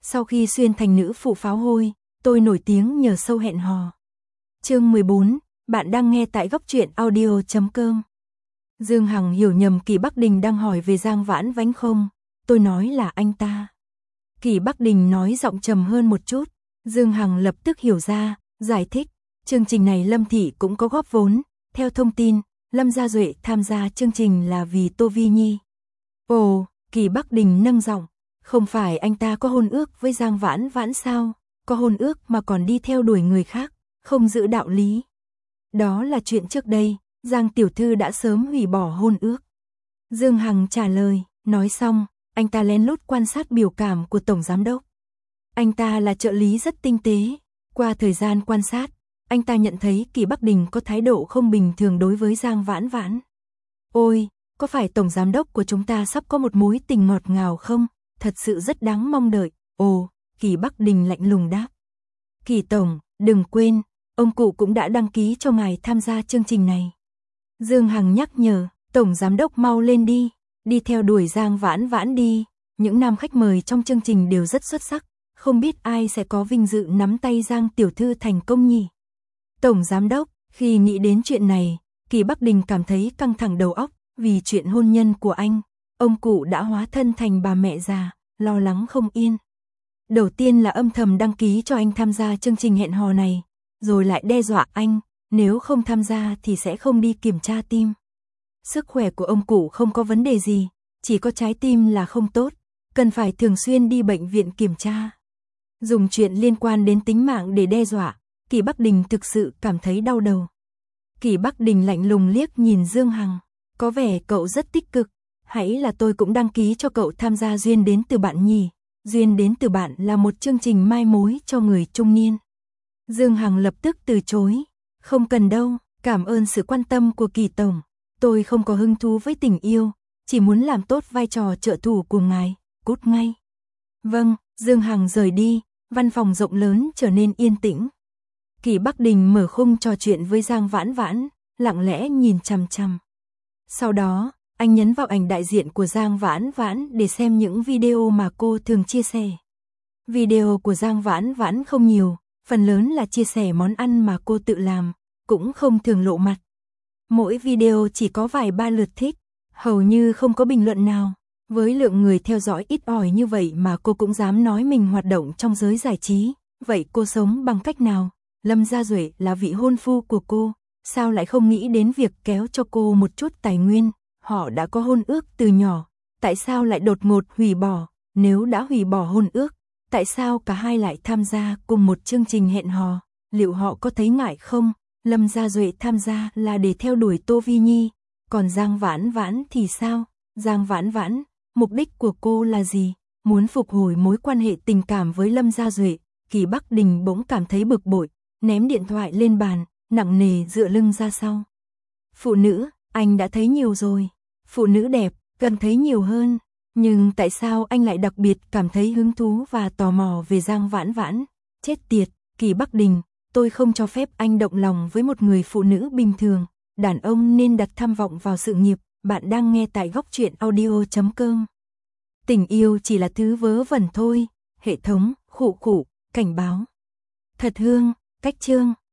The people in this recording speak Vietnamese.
Sau khi xuyên thành nữ phụ pháo hôi, tôi nổi tiếng nhờ show hẹn hò. Chương 14, bạn đang nghe tại góc truyện audio.com. Dương Hằng hiểu nhầm Kỳ Bắc Đình đang hỏi về Giang Vãn Vãnh không, tôi nói là anh ta. Kỳ Bắc Đình nói giọng trầm hơn một chút, Dương Hằng lập tức hiểu ra, giải thích, chương trình này Lâm Thị cũng có góp vốn, theo thông tin, Lâm Gia Duệ tham gia chương trình là vì Tô Vi Nhi. Ồ, Kỳ Bắc Đình nâng giọng, không phải anh ta có hôn ước với Giang Vãn Vãn sao, có hôn ước mà còn đi theo đuổi người khác, không giữ đạo lý. Đó là chuyện trước đây, Giang tiểu thư đã sớm hủy bỏ hôn ước. Dương Hằng trả lời, nói xong, anh ta lén lút quan sát biểu cảm của Tổng Giám Đốc. Anh ta là trợ lý rất tinh tế, qua thời gian quan sát, anh ta nhận thấy Kỳ Bắc Đình có thái độ không bình thường đối với Giang Vãn Vãn. Ôi, có phải Tổng Giám Đốc của chúng ta sắp có một mối tình ngọt ngào không? Thật sự rất đáng mong đợi. Ồ, Kỳ Bắc Đình lạnh lùng đáp. Kỳ Tổng, đừng quên, ông cụ cũng đã đăng ký cho ngài tham gia chương trình này. Dương Hằng nhắc nhở, Tổng Giám Đốc mau lên đi theo đuổi Giang Vãn Vãn đi. Những nam khách mời trong chương trình đều rất xuất sắc, không biết ai sẽ có vinh dự nắm tay Giang tiểu thư thành công nhỉ? Tổng Giám Đốc, khi nghĩ đến chuyện này, Kỳ Bắc Đình cảm thấy căng thẳng đầu óc, vì chuyện hôn nhân của anh, ông cụ đã hóa thân thành bà mẹ già, lo lắng không yên. Đầu tiên là âm thầm đăng ký cho anh tham gia chương trình hẹn hò này, rồi lại đe dọa anh, nếu không tham gia thì sẽ không đi kiểm tra tim. Sức khỏe của ông cụ không có vấn đề gì, chỉ có trái tim là không tốt, cần phải thường xuyên đi bệnh viện kiểm tra. Dùng chuyện liên quan đến tính mạng để đe dọa, Kỳ Bắc Đình thực sự cảm thấy đau đầu. Kỳ Bắc Đình lạnh lùng liếc nhìn Dương Hằng, có vẻ cậu rất tích cực, hãy là tôi cũng đăng ký cho cậu tham gia Duyên đến từ bạn nhỉ. Duyên đến từ bạn là một chương trình mai mối cho người trung niên. Dương Hằng lập tức từ chối, không cần đâu, cảm ơn sự quan tâm của Kỳ Tổng, tôi không có hứng thú với tình yêu, chỉ muốn làm tốt vai trò trợ thủ của ngài, cút ngay. Vâng, Dương Hằng rời đi, văn phòng rộng lớn trở nên yên tĩnh. Kỳ Bắc Đình mở khung trò chuyện với Giang Vãn Vãn, lặng lẽ nhìn chằm chằm. Sau đó, anh nhấn vào ảnh đại diện của Giang Vãn Vãn để xem những video mà cô thường chia sẻ. Video của Giang Vãn Vãn không nhiều, phần lớn là chia sẻ món ăn mà cô tự làm, cũng không thường lộ mặt. Mỗi video chỉ có vài ba lượt thích, hầu như không có bình luận nào. Với lượng người theo dõi ít ỏi như vậy mà cô cũng dám nói mình hoạt động trong giới giải trí, vậy cô sống bằng cách nào? Lâm Gia Duệ là vị hôn phu của cô, sao lại không nghĩ đến việc kéo cho cô một chút tài nguyên? Họ đã có hôn ước từ nhỏ, tại sao lại đột ngột hủy bỏ? Nếu đã hủy bỏ hôn ước, tại sao cả hai lại tham gia cùng một chương trình hẹn hò? Liệu họ có thấy ngại không? Lâm Gia Duệ tham gia là để theo đuổi Tô Vi Nhi, còn Giang Vãn Vãn thì sao? Giang Vãn Vãn, mục đích của cô là gì? Muốn phục hồi mối quan hệ tình cảm với Lâm Gia Duệ. Kỳ Bắc Đình bỗng cảm thấy bực bội, ném điện thoại lên bàn, nặng nề dựa lưng ra sau. Phụ nữ, anh đã thấy nhiều rồi. Phụ nữ đẹp, cần thấy nhiều hơn. Nhưng tại sao anh lại đặc biệt cảm thấy hứng thú và tò mò về Giang Vãn Vãn? Chết tiệt, Kỳ Bắc Đình, tôi không cho phép anh động lòng với một người phụ nữ bình thường. Đàn ông nên đặt tham vọng vào sự nghiệp. Bạn đang nghe tại góc truyện audio.com. Tình yêu chỉ là thứ vớ vẩn thôi. Hệ thống, khụ khụ, cảnh báo. Thật hương, cách chương.